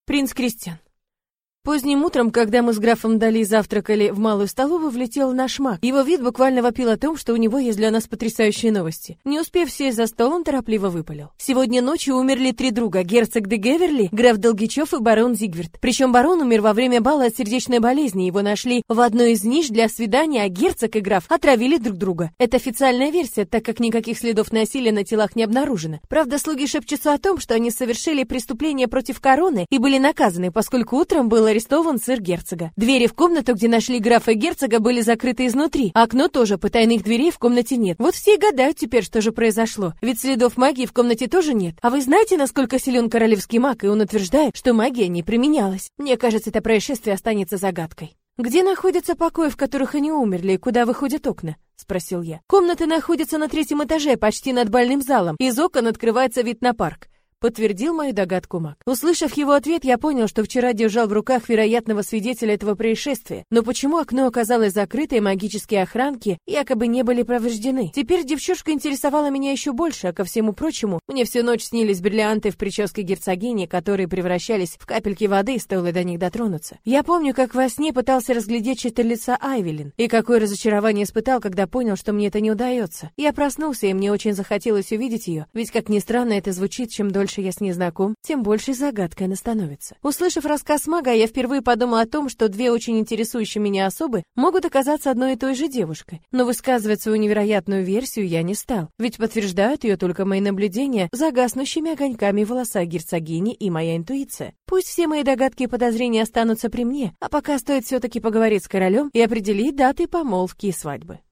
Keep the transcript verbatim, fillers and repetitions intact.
Принц Кристиан. Поздним утром, когда мы с графом Дали завтракали в малую столовую, влетел наш маг. Его вид буквально вопил о том, что у него есть для нас потрясающие новости. Не успев сесть за стол, он торопливо выпалил: сегодня ночью умерли три друга: герцог де Геверли, граф Долгичев и барон Зигверт. Причем барон умер во время бала от сердечной болезни. Его нашли в одной из ниш для свидания, а герцог и граф отравили друг друга. Это официальная версия, так как никаких следов насилия на телах не обнаружено. Правда, слуги шепчутся о том, что они совершили преступление против короны и были наказаны, поскольку утром было арестован сыр герцога. Двери в комнату, где нашли графа и герцога, были закрыты изнутри. Окно тоже, потайных дверей в комнате нет. Вот все и гадают теперь, что же произошло. Ведь следов магии в комнате тоже нет. А вы знаете, насколько силен королевский маг, и он утверждает, что магия не применялась. Мне кажется, это происшествие останется загадкой. «Где находятся покои, в которых они умерли, и куда выходят окна?» — спросил я. «Комнаты находятся на третьем этаже, почти над бальным залом. Из окон открывается вид на парк», — подтвердил мою догадку маг. Услышав его ответ, я понял, что вчера держал в руках вероятного свидетеля этого происшествия. Но почему окно оказалось закрыто и магические охранки якобы не были повреждены? Теперь девчушка интересовала меня еще больше, а ко всему прочему, мне всю ночь снились бриллианты в прическе герцогини, которые превращались в капельки воды, стоило до них дотронуться. Я помню, как во сне пытался разглядеть черты лица Айвелин, и какое разочарование испытал, когда понял, что мне это не удается. Я проснулся, и мне очень захотелось увидеть ее, ведь, как ни странно это звучит, чем дольше я с ней знаком, тем больше загадкой она становится. Услышав рассказ мага, я впервые подумал о том, что две очень интересующие меня особы могут оказаться одной и той же девушкой. Но высказывать свою невероятную версию я не стал, ведь подтверждают ее только мои наблюдения за гаснущими огоньками в волосах герцогини и моя интуиция. Пусть все мои догадки и подозрения останутся при мне, а пока стоит все-таки поговорить с королем и определить даты помолвки и свадьбы.